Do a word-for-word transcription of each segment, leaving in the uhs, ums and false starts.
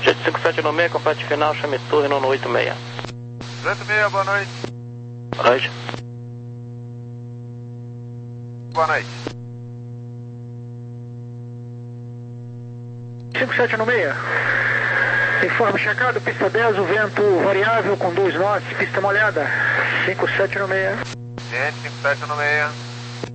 Jet cinco sete nove seis, combate final, chame torre no oito seis. oito seis, boa noite. Boa noite. Boa noite. cinco sete nove seis. Informe checado, pista dez, o vento variável com dois knots, pista molhada. cinco sete nove seis. Gente, cinco sete nove seis.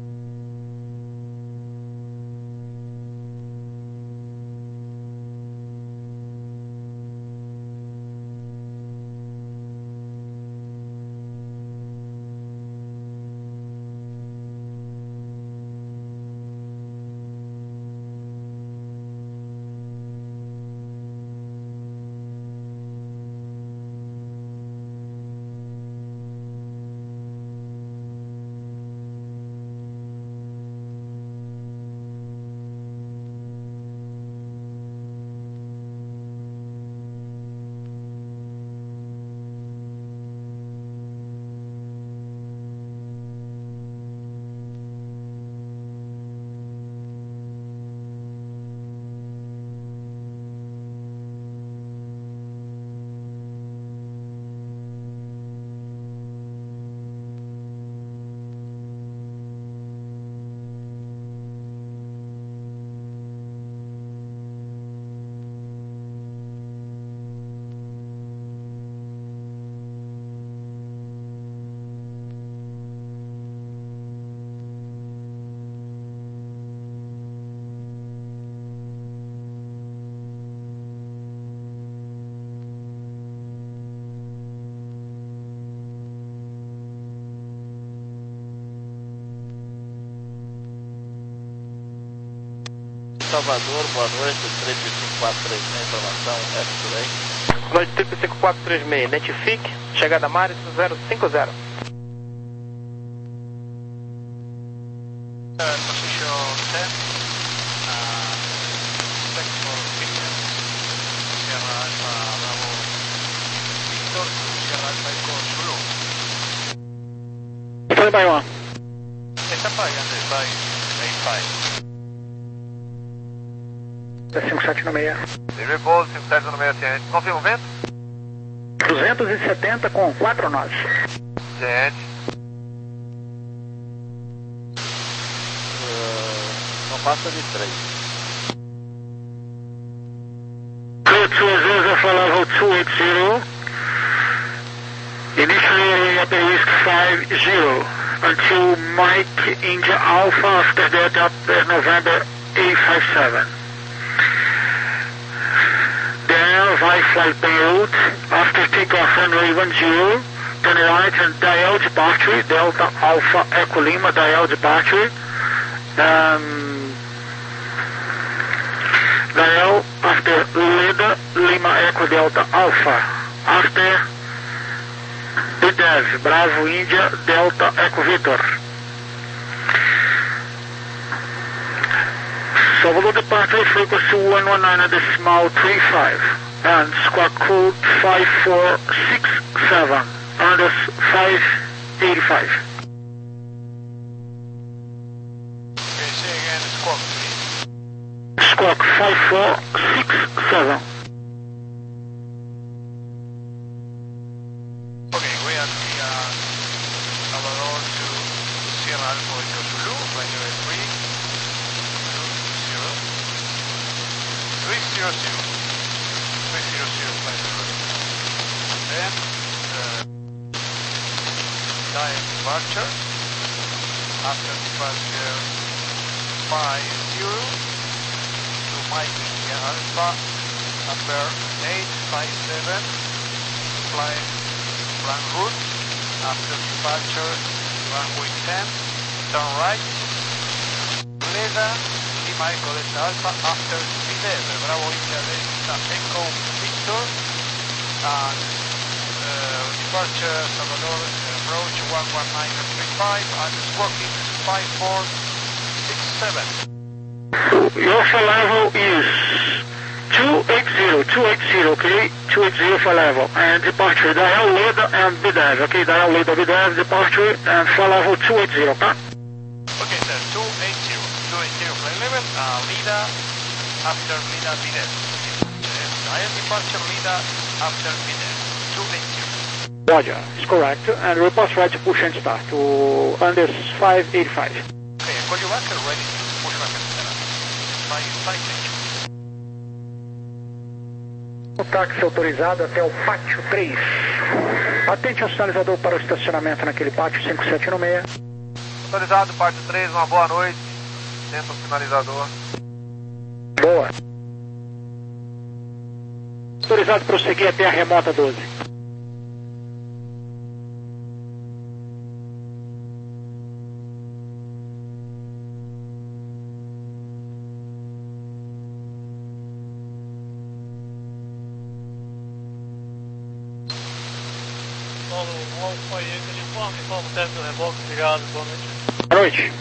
Salvador, boa noite, triplo cinco quatro três seis, informação, F-Play. Boa noite, triplo cinco quatro três seis, identifique, chegada Maris zero cinco zero. Uh, position ten, uh, sector fifteen, Sierra Alpha Bravo Victor to Sierra Alpha Echo Zulu. Stand by one. Stand by, under by eight five. cinco sete nove seis. Delivery Bold, cinco sete nove seis, ciente. Confirma o vento? duzentos e setenta com quatro nós. Ciente. Uh, não passa de três. Kurt Azul for level two eight zero. Initially at the risk five zero. Until Mike India Alpha, after that up uh, November eight five seven. Then via flight payload, after takeoff runway one zero, turn right and dial departure, Delta Alpha Echo Lima, dial departure. Um, dial after Leda Lima Echo Delta Alpha, after B D E V, Bravo India Delta Echo Victor. Salvador departure frequency one one nine decimal three five and squawk code five four six seven under five eighty-five. Okay, say again, squawk please. Squawk five four six seven. Okay, we are the uh, Salvador to Sierra Alpha Echo Zulu, runway three. three zero zero, three zero zero, five zero. And then, uh, dial departure, after departure five zero, to Mike India Alpha, number eight five seven, fly run route, after departure runway ten, turn right, Leda, Lima Echo Delta Alpha, after B D E V, Bravo India Delta Echo Victor, and uh, departure Salvador approach one one nine three five, and squawking five four six seven. Your flight level is two eight zero, two eight zero, okay? two eight zero for level. And departure, dial Leda and B D E V, okay? Dial Leda, B D E V, departure, and flight level two eight zero, okay? Okay, sir, two eight zero, two eight zero flight level, uh, Leda, after Leda B D E V. I am departure leader after minute two eighty. Roger, it's correct. And report right to push and start to under five eighty-five. Okay, call you back and ready to push back and start. My flight change. O táxi autorizado até o pátio três. Atente ao sinalizador para o estacionamento naquele pátio cinco sete no meio. Autorizado, pátio três, uma boa noite. Dentro do sinalizador. Boa. Autorizado prosseguir até a remota doze. Obrigado, boa noite. Boa noite.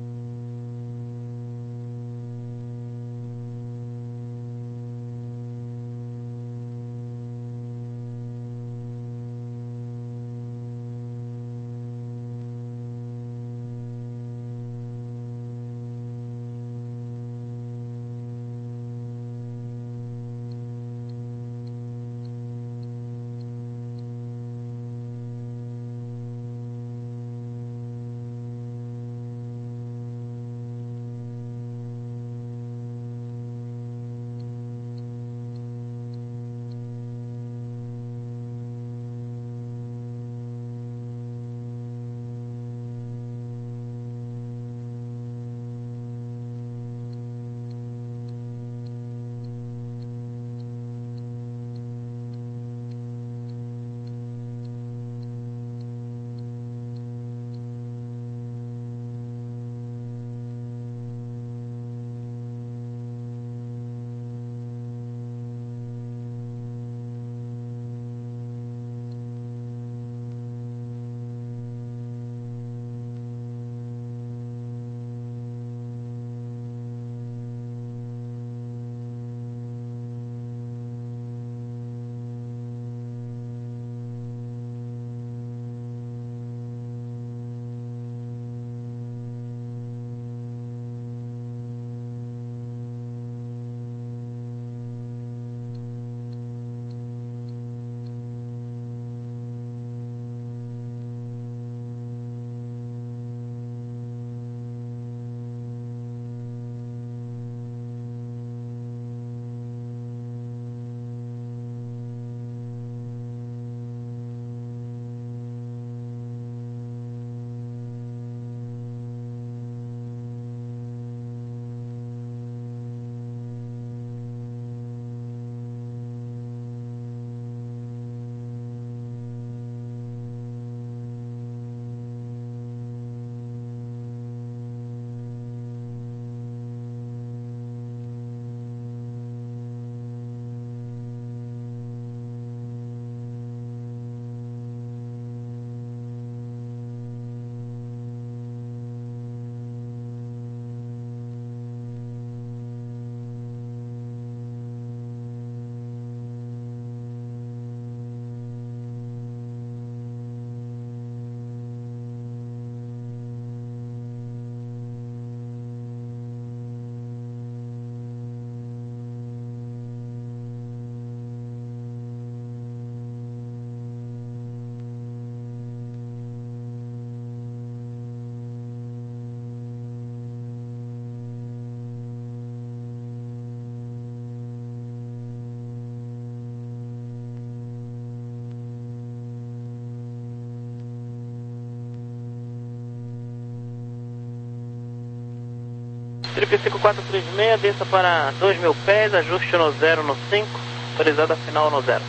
Trip cinco quatro três seis, desça para dois mil pés, ajuste no zero no cinco, autorizada final no zero.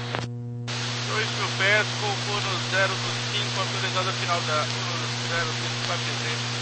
dois mil pés, colocou no zero no cinco, autorizada final da zero no quatro três.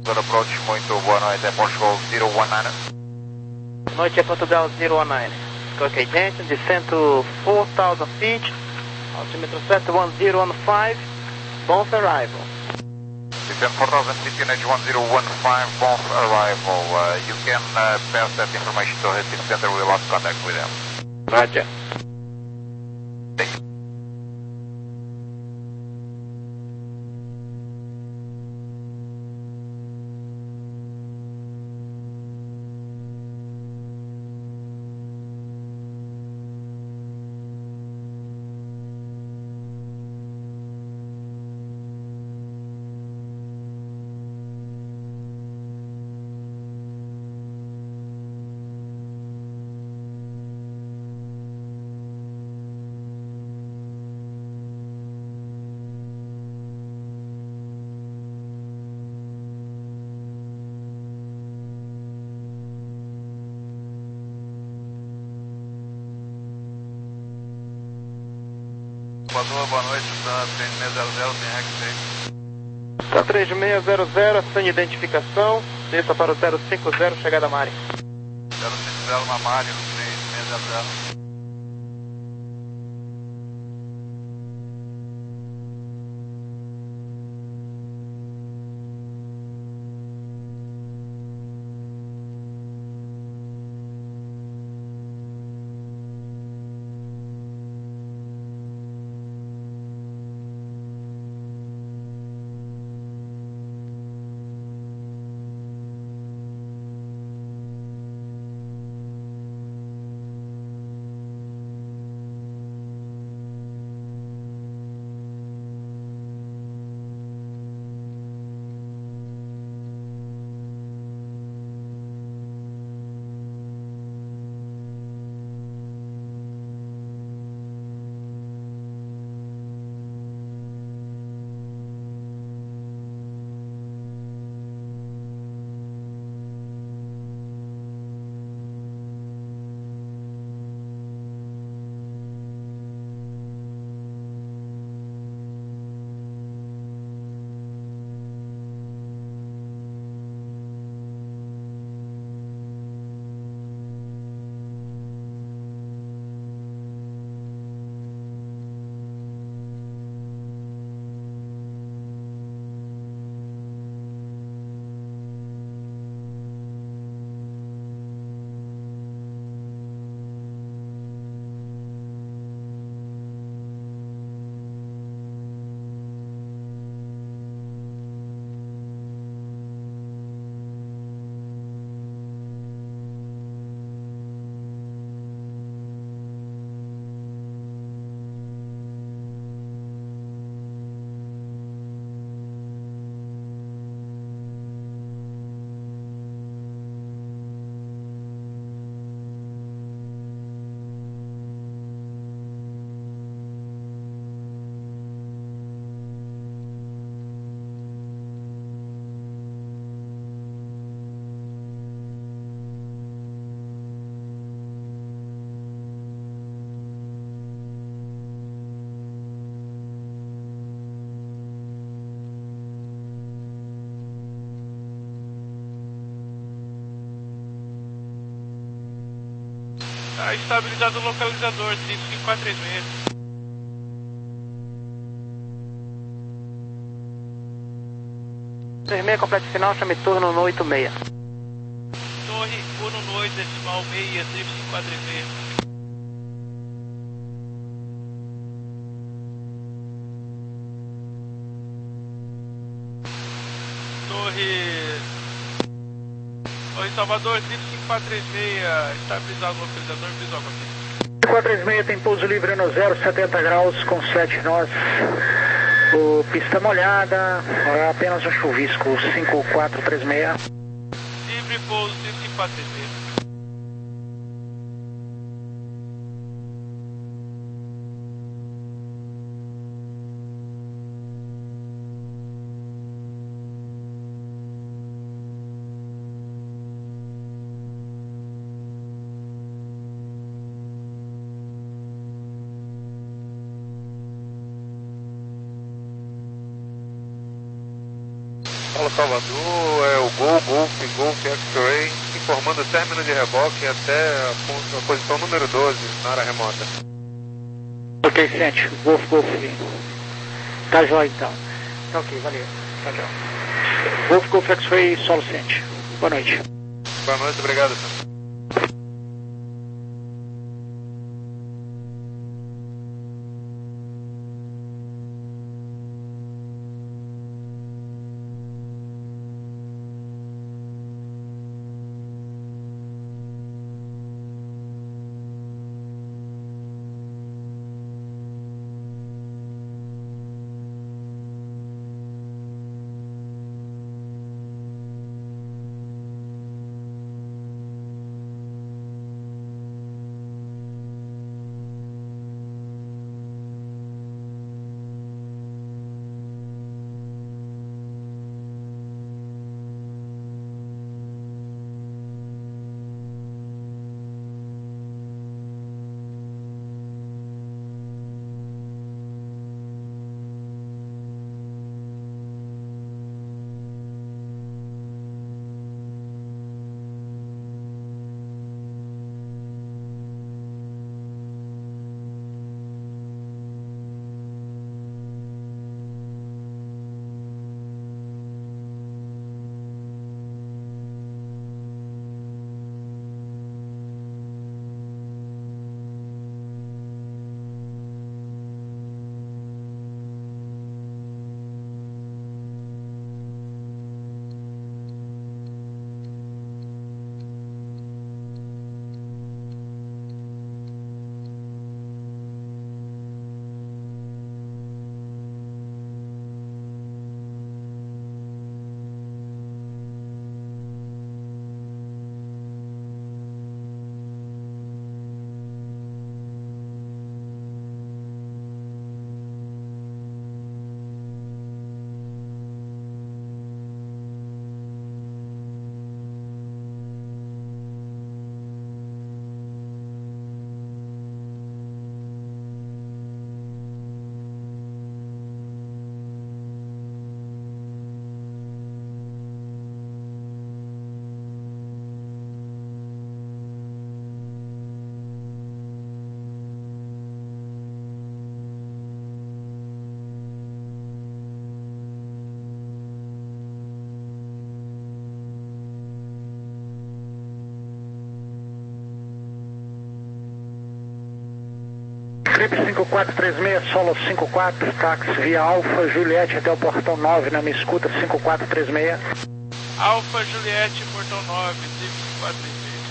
Good approach, muito boa noite, é Portugal zero one nine. Noite é Portugal zero one nine. Ok, Jensen, descent to four thousand feet, altimeter set one zero one five, both arrival. Descent four thousand feet, U N H one zero one five, both arrival. Uh, you can uh, pass that information to Recife Center, we lost contact with them. Roger. Boa, boa noite, está três seis zero zero, tem X Tá três seis zero zero, sem identificação, desça para o zero cinco zero, chegada a Mari. zero cinco zero na Mário, três seis zero zero. Está estabilizado o localizador, cinco cinco quatro três seis. três seis, completo final, chame turno no oito seis. Torre um no oito, decimal seis, cinco cinco quatro três seis. Torre... Torre Salvador, cinco cinco quatro três seis, estabilizado o localizador, visual aqui. quatro três seis tem pouso livre no zero setenta graus com sete nós. O pista molhada, apenas um chuvisco cinco quatro três seis. Livre pouso cinco cinco quatro três seis. Paulo Salvador, é o Gol, Golf, Golf X-Ray, informando o término de reboque até a, ponto, a posição número doze, na área remota. Ok, sente. Golf, Golf. Tá jóia então. Tá ok, valeu. Tchau, tchau. Golf, Golf X-Ray, solo sente. Boa noite. Boa noite, obrigado, senhor. Trip cinco quatro três seis, solo cinco quatro, táxi via Alfa Juliette até o portão nove, na minha escuta cinco quatro três seis. Alfa Juliette, portão nove, Trip cinco quatro três seis.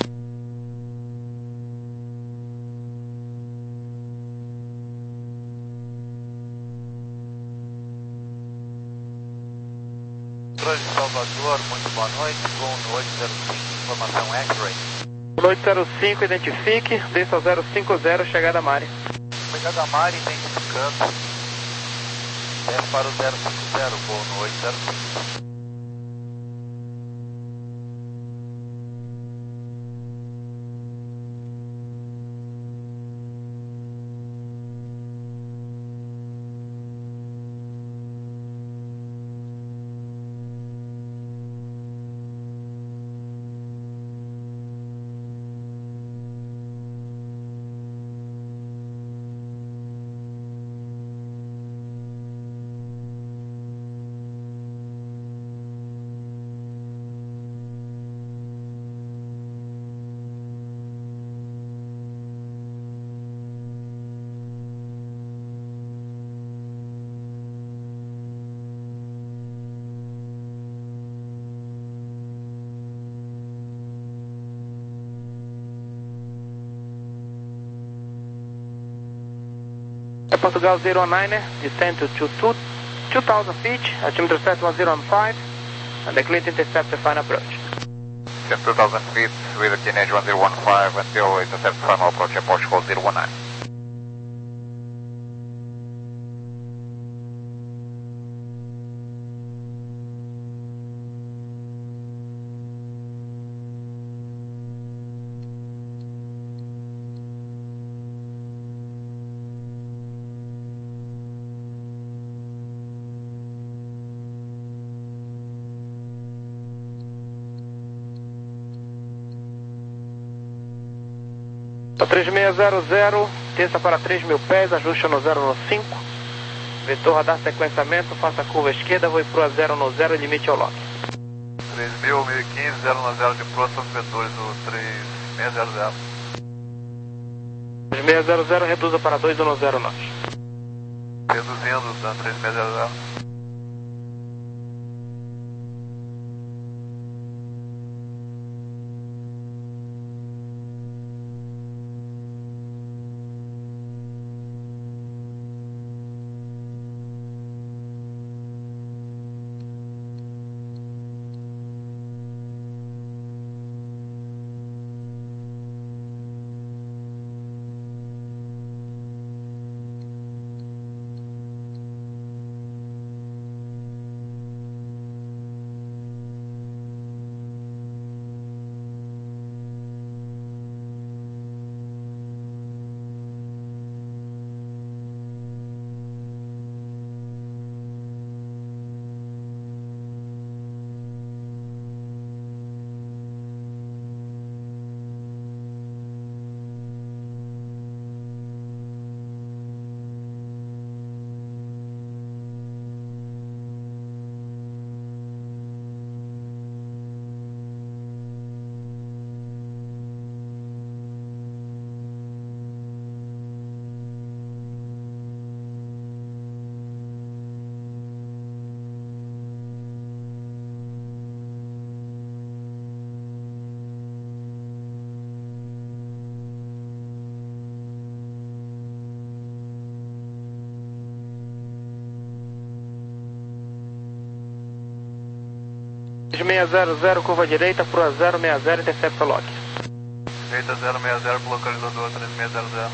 De Salvador, muito boa noite, voo no oito zero cinco, informação X-Ray. oito zero cinco, identifique, desça ao zero cinco zero, chegada Mari. Chegada Mari, identificando. Desce para o zero cinco zero, voo no oito zero cinco. É Portugal zero nine, descend to two thousand feet, altimeter set one zero one five, and the clean intercept the final approach. Descend two thousand feet with the Teenage one zero one five until intercept final approach at Portugal zero one nine. três seis zero zero, desça para três mil pés, ajuste no zero no cinco. Vetor radar sequenciamento, faça a curva esquerda, vou para zero no zero, limite ao lock. três mil, mil e quinze, zero no zero de próximos vetores do três seis zero zero. três seis zero zero, reduza para dois no zero nós. Reduzindo da três seis zero zero. três seis zero zero, curva direita, para zero seis zero, intercepta lock. Direita zero seis zero, pro localizador três seis zero zero.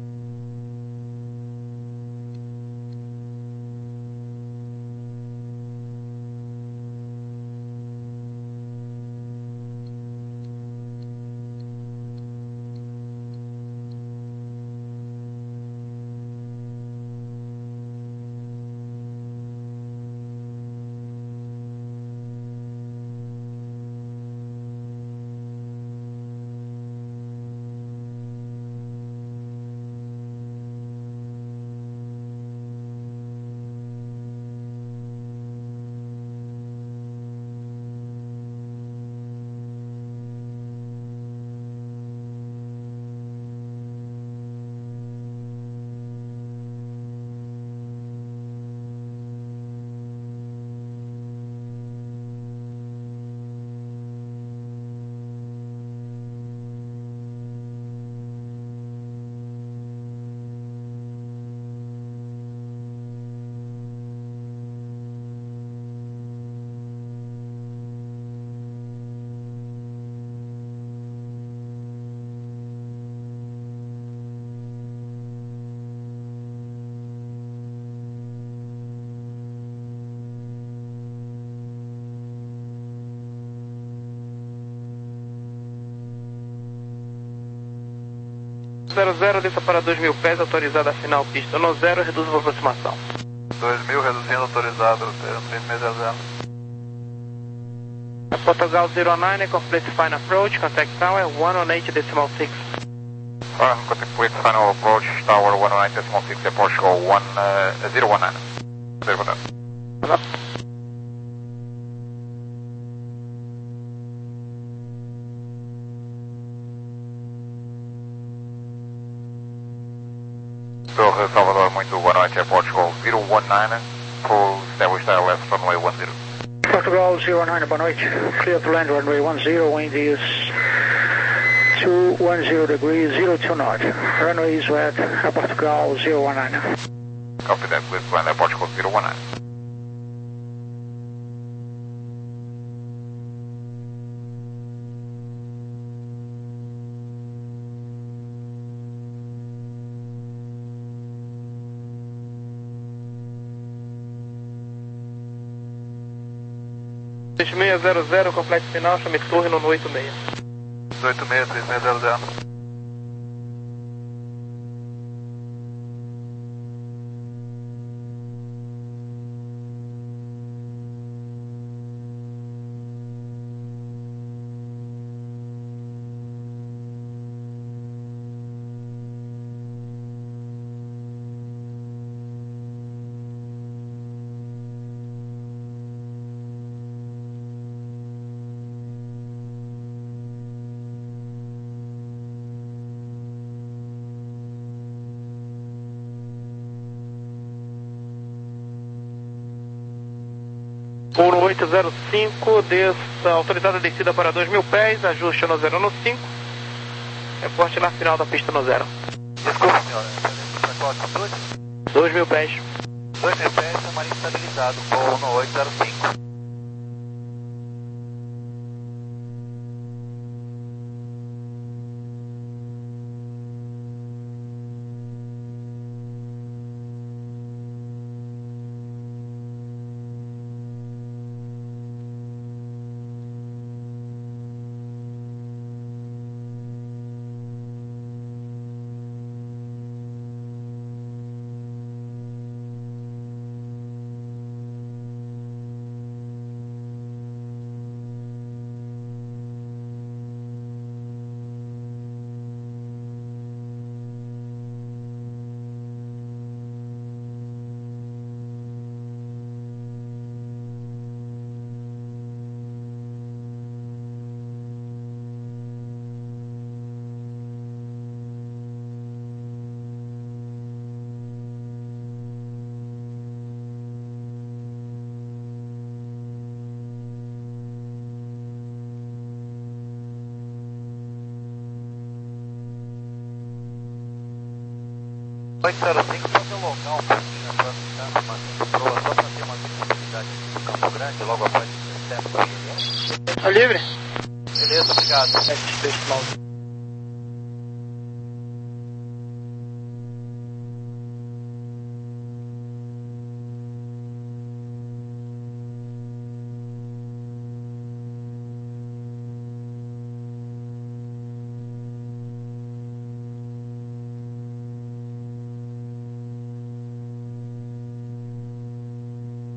zero zero, desça para dois mil pés, autorizada a final pista no zero, reduza a aproximação. dois mil, reduzindo autorizado, três seis zero zero. Portugal zero nine, complete final approach, contact tower one oh eight decimal six. Alright, complete final approach, tower one oh eight decimal six, Portugal one zero one nine. zero one nine. Torre Salvador, muito boa noite, é Portugal zero one nine, full established I L S runway one zero. Portugal zero nine, boa noite. Clear to land runway one zero, wind is two one zero degrees, zero two knot. Runway is wet, Portugal zero one nine. Copy that, clear to land, Portugal zero one nine. três seis zero zero, complete final, chame torre no oito seis. oito seis, três seis zero zero. um oito zero cinco, desça, autorizada a descida para dois mil pés, ajuste no zero no cinco, reporte na final da pista no zero. Desculpa, senhora, reporte dois? dois mil pés. dois mil pés, o marinho estabilizado, voo no oito zero cinco. oito zero cinco pode alongar um pouquinho para ficar uma proa, só para ter uma visibilidade do Campo Grande, logo após o excesso da região. Tá livre? Beleza, obrigado. É,